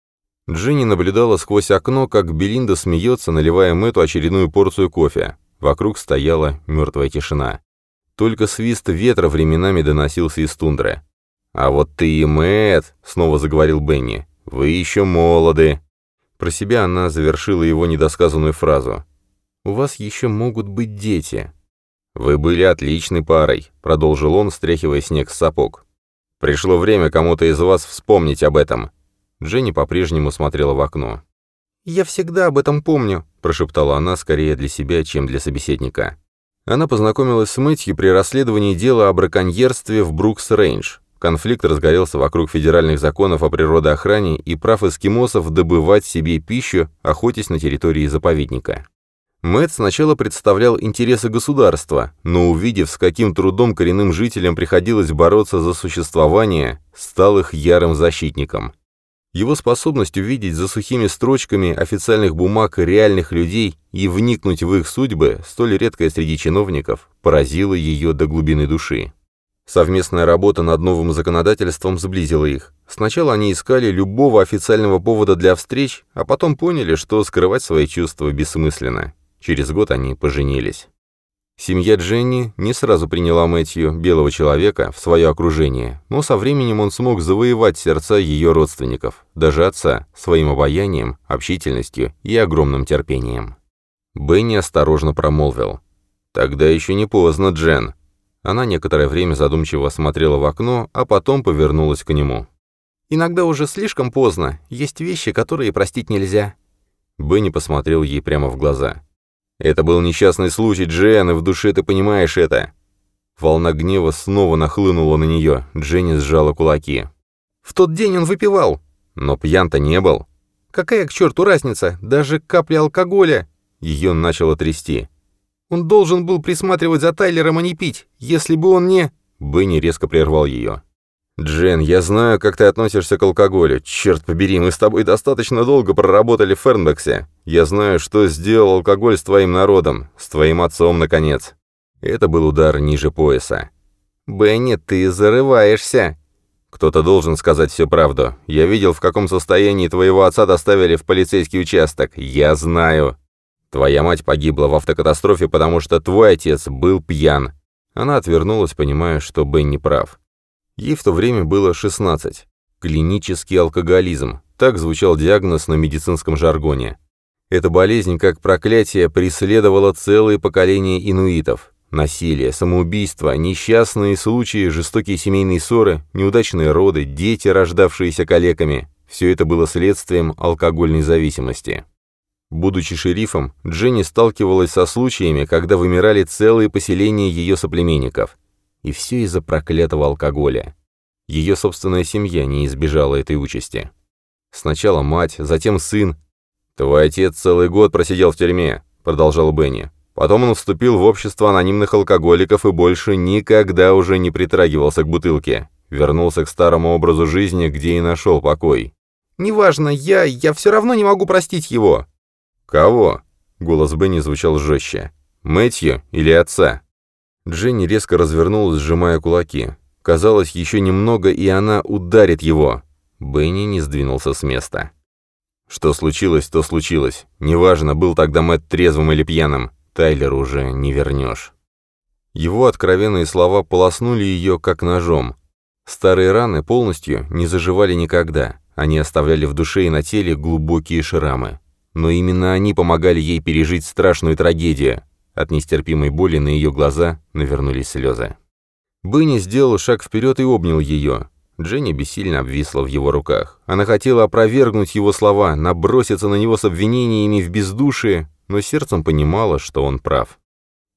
Дженни наблюдала сквозь окно, как Белинда смеется, наливая Мэтту очередную порцию кофе. Вокруг стояла мертвая тишина. Только свист ветра временами доносился из тундры. «А вот ты и Мэтт», — снова заговорил Бенни, — «вы еще молоды». Про себя она завершила его недосказанную фразу. «У вас еще могут быть дети». «Вы были отличной парой», — продолжил он, стряхивая снег с сапог. «Пришло время кому-то из вас вспомнить об этом». Дженни по-прежнему смотрела в окно. «Я всегда об этом помню», — прошептала она скорее для себя, чем для собеседника. Она познакомилась с Мэтью при расследовании дела о браконьерстве в Брукс-Рейндж. Конфликт разгорелся вокруг федеральных законов о природоохране и прав эскимосов добывать себе пищу, охотясь на территории заповедника. Мэтт сначала представлял интересы государства, но, увидев, с каким трудом коренным жителям приходилось бороться за существование, стал их ярым защитником. Его способность увидеть за сухими строчками официальных бумаг реальных людей и вникнуть в их судьбы, столь редкая среди чиновников, поразила ее до глубины души. Совместная работа над новым законодательством сблизила их. Сначала они искали любого официального повода для встреч, а потом поняли, что скрывать свои чувства бессмысленно. Через год они поженились. Семья Дженни не сразу приняла Мэтью, белого человека, в свое окружение, но со временем он смог завоевать сердца ее родственников, даже отца, своим обаянием, общительностью и огромным терпением. Бенни осторожно промолвил. «Тогда еще не поздно, Джен». Она некоторое время задумчиво смотрела в окно, а потом повернулась к нему. «Иногда уже слишком поздно. Есть вещи, которые простить нельзя». Бенни посмотрел ей прямо в глаза. «Это был несчастный случай, Джен, и в душе ты понимаешь это». Волна гнева снова нахлынула на нее. Дженни сжала кулаки. «В тот день он выпивал». «Но пьян-то не был». «Какая к черту разница? Даже капли алкоголя». Ее начало трясти. «Он должен был присматривать за Тайлером, а не пить. Если бы он не...» Бенни резко прервал ее. «Джен, я знаю, как ты относишься к алкоголю. Черт побери, мы с тобой достаточно долго проработали в Фернбексе. Я знаю, что сделал алкоголь с твоим народом, с твоим отцом, наконец». Это был удар ниже пояса. «Бенни, ты зарываешься». «Кто-то должен сказать всю правду. Я видел, в каком состоянии твоего отца доставили в полицейский участок. Я знаю. Твоя мать погибла в автокатастрофе, потому что твой отец был пьян». Она отвернулась, понимая, что Бенни прав. Ей в то время было 16. Клинический алкоголизм. Так звучал диагноз на медицинском жаргоне. Эта болезнь, как проклятие, преследовала целые поколения инуитов. Насилие, самоубийство, несчастные случаи, жестокие семейные ссоры, неудачные роды, дети, рождавшиеся калеками – все это было следствием алкогольной зависимости. Будучи шерифом, Дженни сталкивалась со случаями, когда вымирали целые поселения ее соплеменников. И все из-за проклятого алкоголя. Ее собственная семья не избежала этой участи. Сначала мать, затем сын. «Твой отец целый год просидел в тюрьме», — продолжал Бенни. «Потом он вступил в общество анонимных алкоголиков и больше никогда уже не притрагивался к бутылке. Вернулся к старому образу жизни, где и нашел покой». «Неважно, я все равно не могу простить его». «Кого?» — голос Бенни звучал жестче. «Мэтью или отца?» Дженни резко развернулась, сжимая кулаки. Казалось, еще немного, и она ударит его. Бенни не сдвинулся с места. «Что случилось, то случилось. Неважно, был тогда Мэтт трезвым или пьяным. Тайлера уже не вернешь». Его откровенные слова полоснули ее, как ножом. Старые раны полностью не заживали никогда. Они оставляли в душе и на теле глубокие шрамы. Но именно они помогали ей пережить страшную трагедию. От нестерпимой боли на ее глаза навернулись слезы. Бенни сделал шаг вперед и обнял ее. Дженни бессильно обвисла в его руках. Она хотела опровергнуть его слова, наброситься на него с обвинениями в бездушии, но сердцем понимала, что он прав.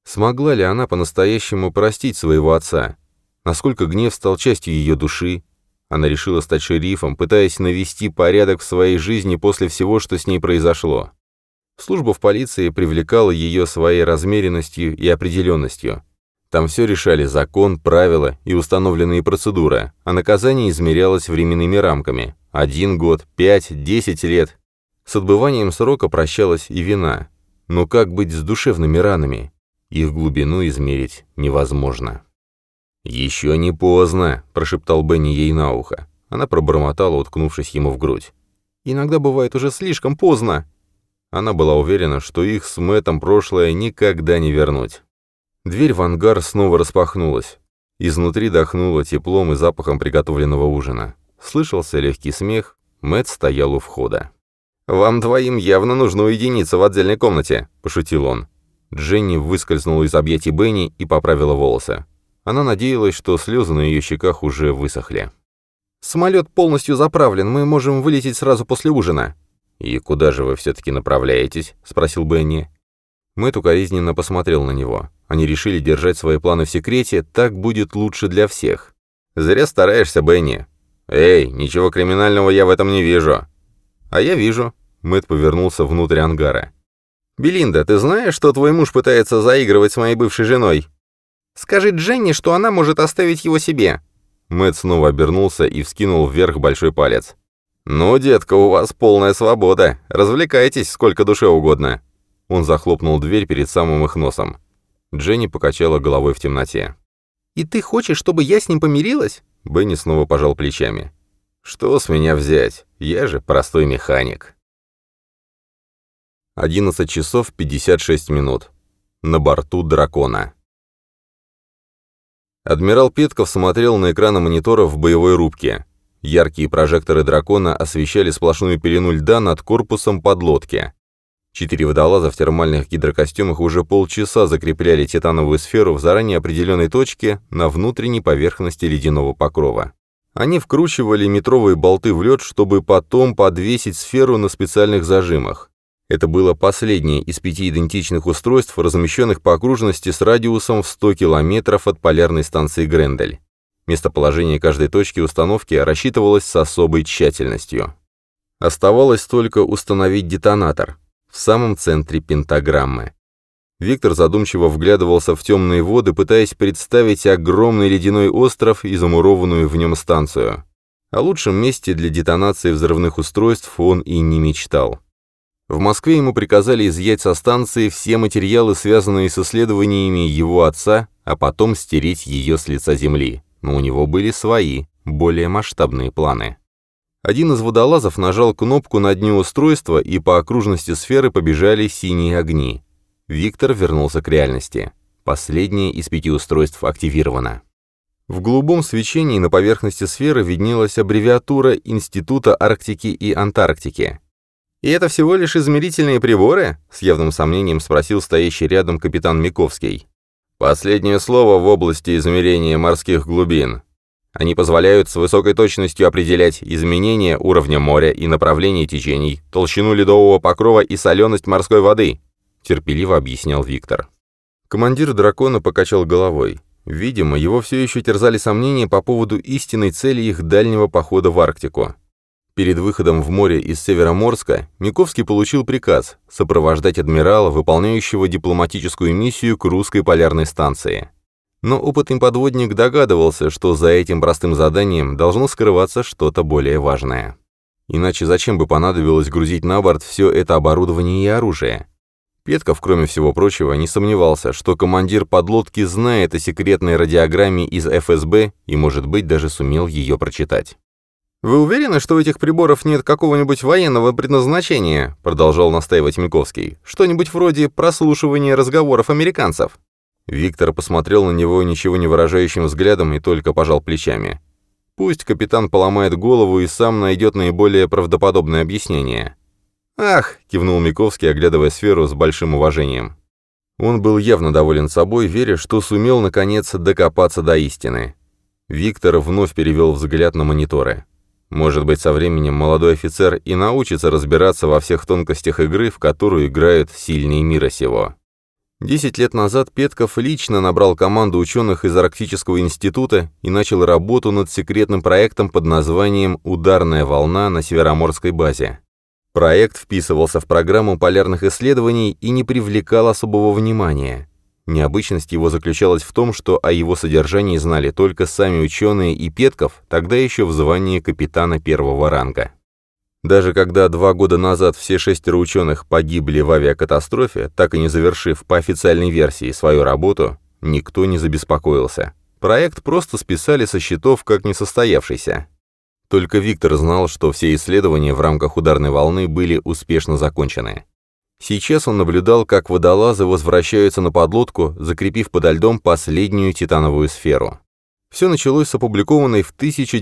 Смогла ли она по-настоящему простить своего отца? Насколько гнев стал частью ее души? Она решила стать шерифом, пытаясь навести порядок в своей жизни после всего, что с ней произошло. Служба в полиции привлекала ее своей размеренностью и определенностью. Там все решали закон, правила и установленные процедуры, а наказание измерялось временными рамками. 1 год, 5, 10 лет. С отбыванием срока прощалась и вина. Но как быть с душевными ранами? Их глубину измерить невозможно. «Еще не поздно», — прошептал Бенни ей на ухо. Она пробормотала, уткнувшись ему в грудь. «Иногда бывает уже слишком поздно». Она была уверена, что их с Мэттом прошлое никогда не вернуть. Дверь в ангар снова распахнулась. Изнутри дохнуло теплом и запахом приготовленного ужина. Слышался легкий смех, Мэтт стоял у входа. «Вам двоим явно нужно уединиться в отдельной комнате», — пошутил он. Дженни выскользнула из объятий Бенни и поправила волосы. Она надеялась, что слезы на ее щеках уже высохли. «Самолет полностью заправлен, мы можем вылететь сразу после ужина». «И куда же вы все-таки направляетесь?» — спросил Бенни. Мэтт укоризненно посмотрел на него. Они решили держать свои планы в секрете, так будет лучше для всех. «Зря стараешься, Бенни». «Эй, ничего криминального я в этом не вижу». «А я вижу». Мэтт повернулся внутрь ангара. «Белинда, ты знаешь, что твой муж пытается заигрывать с моей бывшей женой?» «Скажи Дженни, что она может оставить его себе». Мэтт снова обернулся и вскинул вверх большой палец. «Ну, детка, у вас полная свобода. Развлекайтесь сколько душе угодно». Он захлопнул дверь перед самым их носом. Дженни покачала головой в темноте. «И ты хочешь, чтобы я с ним помирилась?» Бенни снова пожал плечами. «Что с меня взять? Я же простой механик». 11 часов 56 минут. На борту дракона. Адмирал Петков смотрел на экраны мониторов в боевой рубке. Яркие прожекторы дракона освещали сплошную пелену льда над корпусом подлодки. 4 водолаза в термальных гидрокостюмах уже полчаса закрепляли титановую сферу в заранее определенной точке на внутренней поверхности ледяного покрова. Они вкручивали метровые болты в лед, чтобы потом подвесить сферу на специальных зажимах. Это было последнее из 5 идентичных устройств, размещенных по окружности с радиусом в 100 километров от полярной станции Грендель. Местоположение каждой точки установки рассчитывалось с особой тщательностью. Оставалось только установить детонатор в самом центре пентаграммы. Виктор задумчиво вглядывался в темные воды, пытаясь представить огромный ледяной остров и замурованную в нем станцию. О лучшем месте для детонации взрывных устройств он и не мечтал. В Москве ему приказали изъять со станции все материалы, связанные с исследованиями его отца, а потом стереть ее с лица земли. Но у него были свои, более масштабные планы. Один из водолазов нажал кнопку на дне устройства, и по окружности сферы побежали синие огни. Виктор вернулся к реальности. Последнее из 5 устройств активировано. В голубом свечении на поверхности сферы виднелась аббревиатура Института Арктики и Антарктики. «И это всего лишь измерительные приборы?» — с явным сомнением спросил стоящий рядом капитан Миковский. «Последнее слово в области измерения морских глубин. Они позволяют с высокой точностью определять изменения уровня моря и направление течений, толщину ледового покрова и соленость морской воды», — терпеливо объяснял Виктор. Командир дракона покачал головой. Видимо, его все еще терзали сомнения по поводу истинной цели их дальнего похода в Арктику. Перед выходом в море из Североморска Миковский получил приказ сопровождать адмирала, выполняющего дипломатическую миссию к русской полярной станции. Но опытный подводник догадывался, что за этим простым заданием должно скрываться что-то более важное. Иначе зачем бы понадобилось грузить на борт все это оборудование и оружие? Петков, кроме всего прочего, не сомневался, что командир подлодки знает о секретной радиограмме из ФСБ и, может быть, даже сумел ее прочитать. «Вы уверены, что у этих приборов нет какого-нибудь военного предназначения?» — продолжал настаивать Миковский. «Что-нибудь вроде прослушивания разговоров американцев?» Виктор посмотрел на него ничего не выражающим взглядом и только пожал плечами. «Пусть капитан поломает голову и сам найдет наиболее правдоподобное объяснение». «Ах!» — кивнул Миковский, оглядывая сферу с большим уважением. Он был явно доволен собой, веря, что сумел, наконец, докопаться до истины. Виктор вновь перевел взгляд на мониторы. Может быть, со временем молодой офицер и научится разбираться во всех тонкостях игры, в которую играют сильные мира сего. 10 лет назад Петков лично набрал команду ученых из Арктического института и начал работу над секретным проектом под названием «Ударная волна» на Североморской базе. Проект вписывался в программу полярных исследований и не привлекал особого внимания. Необычность его заключалась в том, что о его содержании знали только сами ученые и Петков, тогда еще в звании капитана первого ранга. Даже когда 2 года назад все 6 ученых погибли в авиакатастрофе, так и не завершив по официальной версии свою работу, никто не забеспокоился. Проект просто списали со счетов как несостоявшийся. Только Виктор знал, что все исследования в рамках ударной волны были успешно закончены. Сейчас он наблюдал, как водолазы возвращаются на подлодку, закрепив подо льдом последнюю титановую сферу. Все началось с опубликованной в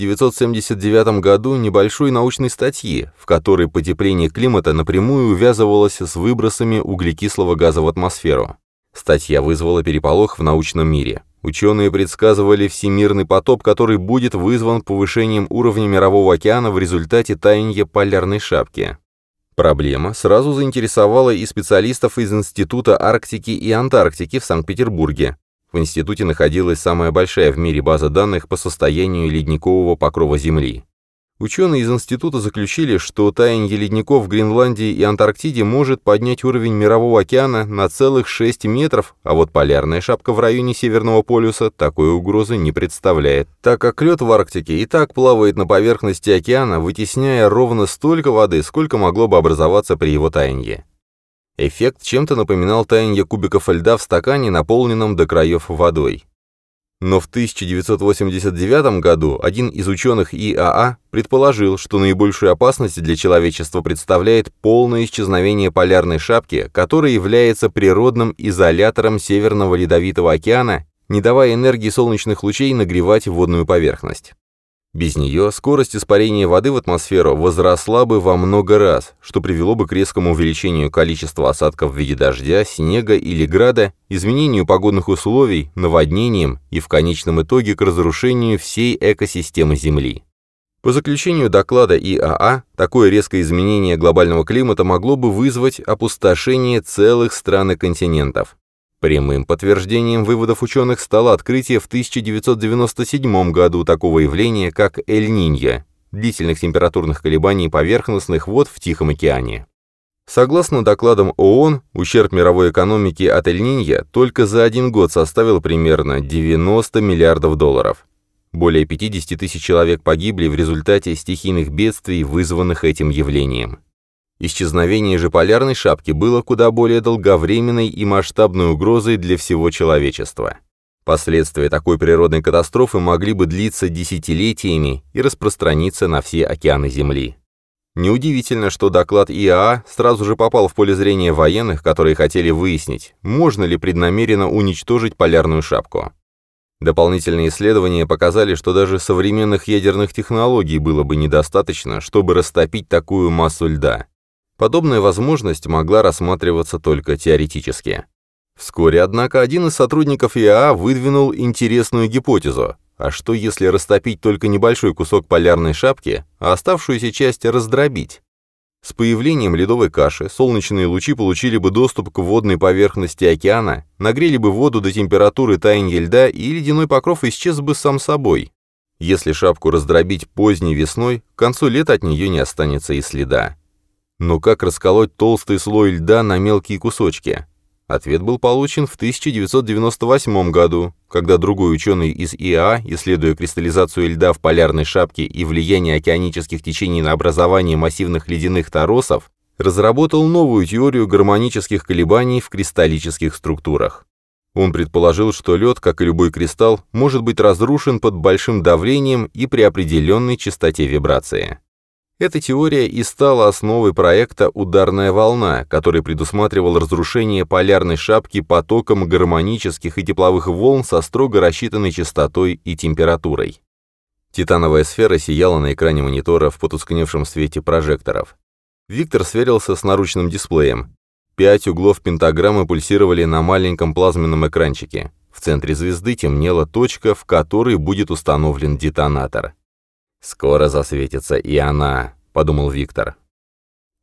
1979 году небольшой научной статьи, в которой потепление климата напрямую увязывалось с выбросами углекислого газа в атмосферу. Статья вызвала переполох в научном мире. Ученые предсказывали всемирный потоп, который будет вызван повышением уровня Мирового океана в результате таяния полярной шапки. Проблема сразу заинтересовала и специалистов из Института Арктики и Антарктики в Санкт-Петербурге. В институте находилась самая большая в мире база данных по состоянию ледникового покрова Земли. Ученые из института заключили, что таяние ледников в Гренландии и Антарктиде может поднять уровень Мирового океана на целых 6 метров, а вот полярная шапка в районе Северного полюса такой угрозы не представляет, так как лед в Арктике и так плавает на поверхности океана, вытесняя ровно столько воды, сколько могло бы образоваться при его таянии. Эффект чем-то напоминал таяние кубиков льда в стакане, наполненном до краев водой. Но в 1989 году один из ученых ИАА предположил, что наибольшую опасность для человечества представляет полное исчезновение полярной шапки, которая является природным изолятором Северного Ледовитого океана, не давая энергии солнечных лучей нагревать водную поверхность. Без нее скорость испарения воды в атмосферу возросла бы во много раз, что привело бы к резкому увеличению количества осадков в виде дождя, снега или града, изменению погодных условий, наводнениям и в конечном итоге к разрушению всей экосистемы Земли. По заключению доклада ИАА, такое резкое изменение глобального климата могло бы вызвать опустошение целых стран и континентов. Прямым подтверждением выводов ученых стало открытие в 1997 году такого явления, как Эль-Ниньо, длительных температурных колебаний поверхностных вод в Тихом океане. Согласно докладам ООН, ущерб мировой экономики от Эль-Ниньо только за 1 год составил примерно $90 миллиардов. Более 50 тысяч человек погибли в результате стихийных бедствий, вызванных этим явлением. Исчезновение же полярной шапки было куда более долговременной и масштабной угрозой для всего человечества. Последствия такой природной катастрофы могли бы длиться десятилетиями и распространиться на все океаны Земли. Неудивительно, что доклад ИАА сразу же попал в поле зрения военных, которые хотели выяснить, можно ли преднамеренно уничтожить полярную шапку. Дополнительные исследования показали, что даже современных ядерных технологий было бы недостаточно, чтобы растопить такую массу льда. Подобная возможность могла рассматриваться только теоретически. Вскоре, однако, один из сотрудников ИАА выдвинул интересную гипотезу. А что, если растопить только небольшой кусок полярной шапки, а оставшуюся часть раздробить? С появлением ледовой каши солнечные лучи получили бы доступ к водной поверхности океана, нагрели бы воду до температуры таяния льда, и ледяной покров исчез бы сам собой. Если шапку раздробить поздней весной, к концу лета от нее не останется и следа. Но как расколоть толстый слой льда на мелкие кусочки? Ответ был получен в 1998 году, когда другой ученый из ИАА, исследуя кристаллизацию льда в полярной шапке и влияние океанических течений на образование массивных ледяных торосов, разработал новую теорию гармонических колебаний в кристаллических структурах. Он предположил, что лед, как и любой кристалл, может быть разрушен под большим давлением и при определенной частоте вибрации. Эта теория и стала основой проекта «Ударная волна», который предусматривал разрушение полярной шапки потоком гармонических и тепловых волн со строго рассчитанной частотой и температурой. Титановая сфера сияла на экране монитора в потускневшем свете прожекторов. Виктор сверился с наручным дисплеем. 5 углов пентаграммы пульсировали на маленьком плазменном экранчике. В центре звезды темнела точка, в которой будет установлен детонатор. «Скоро засветится и она», — подумал Виктор.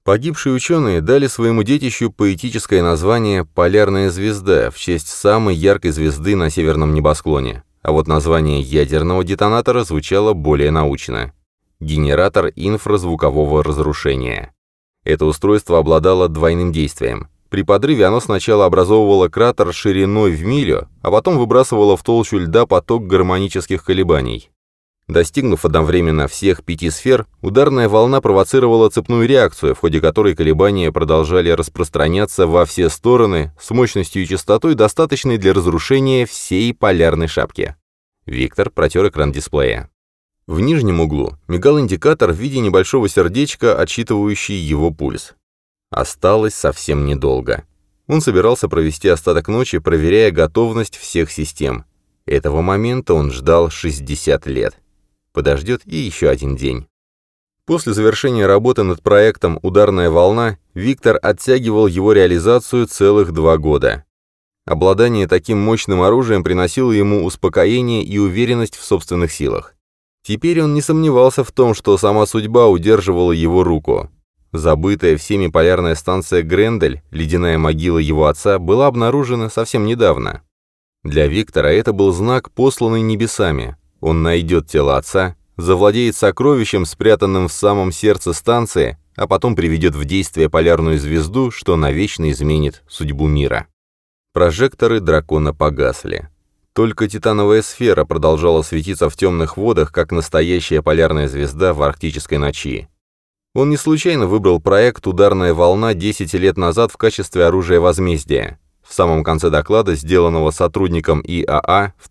Погибшие ученые дали своему детищу поэтическое название «Полярная звезда» в честь самой яркой звезды на северном небосклоне, а вот название ядерного детонатора звучало более научно – генератор инфразвукового разрушения. Это устройство обладало двойным действием. При подрыве оно сначала образовывало кратер шириной в милю, а потом выбрасывало в толщу льда поток гармонических колебаний. Достигнув одновременно всех 5 сфер, ударная волна провоцировала цепную реакцию, в ходе которой колебания продолжали распространяться во все стороны с мощностью и частотой, достаточной для разрушения всей полярной шапки. Виктор протер экран дисплея. В нижнем углу мигал индикатор в виде небольшого сердечка, отсчитывающий его пульс. Осталось совсем недолго. Он собирался провести остаток ночи, проверяя готовность всех систем. Этого момента он ждал 60 лет. Подождет и еще один день. После завершения работы над проектом «Ударная волна» Виктор оттягивал его реализацию целых 2 года. Обладание таким мощным оружием приносило ему успокоение и уверенность в собственных силах. Теперь он не сомневался в том, что сама судьба удерживала его руку. Забытая всеми полярная станция Грендель, ледяная могила его отца, была обнаружена совсем недавно. Для Виктора это был знак, посланный небесами. Он найдет тело отца, завладеет сокровищем, спрятанным в самом сердце станции, а потом приведет в действие полярную звезду, что навечно изменит судьбу мира. Прожекторы дракона погасли. Только титановая сфера продолжала светиться в темных водах, как настоящая полярная звезда в арктической ночи. Он не случайно выбрал проект «Ударная волна» 10 лет назад в качестве оружия возмездия. В самом конце доклада, сделанного сотрудником ИАА в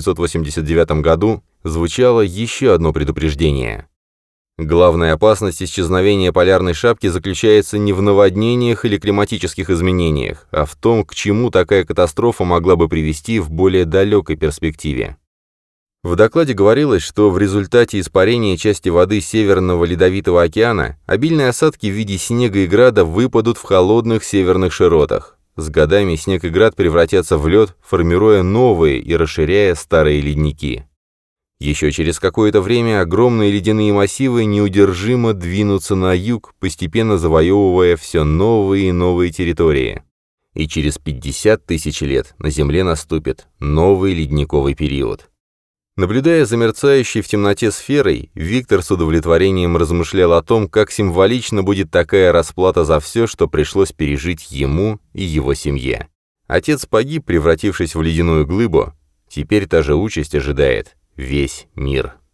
1989 году, звучало еще одно предупреждение. Главная опасность исчезновения полярной шапки заключается не в наводнениях или климатических изменениях, а в том, к чему такая катастрофа могла бы привести в более далекой перспективе. В докладе говорилось, что в результате испарения части воды Северного Ледовитого океана обильные осадки в виде снега и града выпадут в холодных северных широтах. С годами снег и град превратятся в лед, формируя новые и расширяя старые ледники. Еще через какое-то время огромные ледяные массивы неудержимо двинутся на юг, постепенно завоевывая все новые и новые территории. И через 50 тысяч лет на Земле наступит новый ледниковый период. Наблюдая за мерцающей в темноте сферой, Виктор с удовлетворением размышлял о том, как символично будет такая расплата за все, что пришлось пережить ему и его семье. Отец погиб, превратившись в ледяную глыбу, теперь та же участь ожидает весь мир.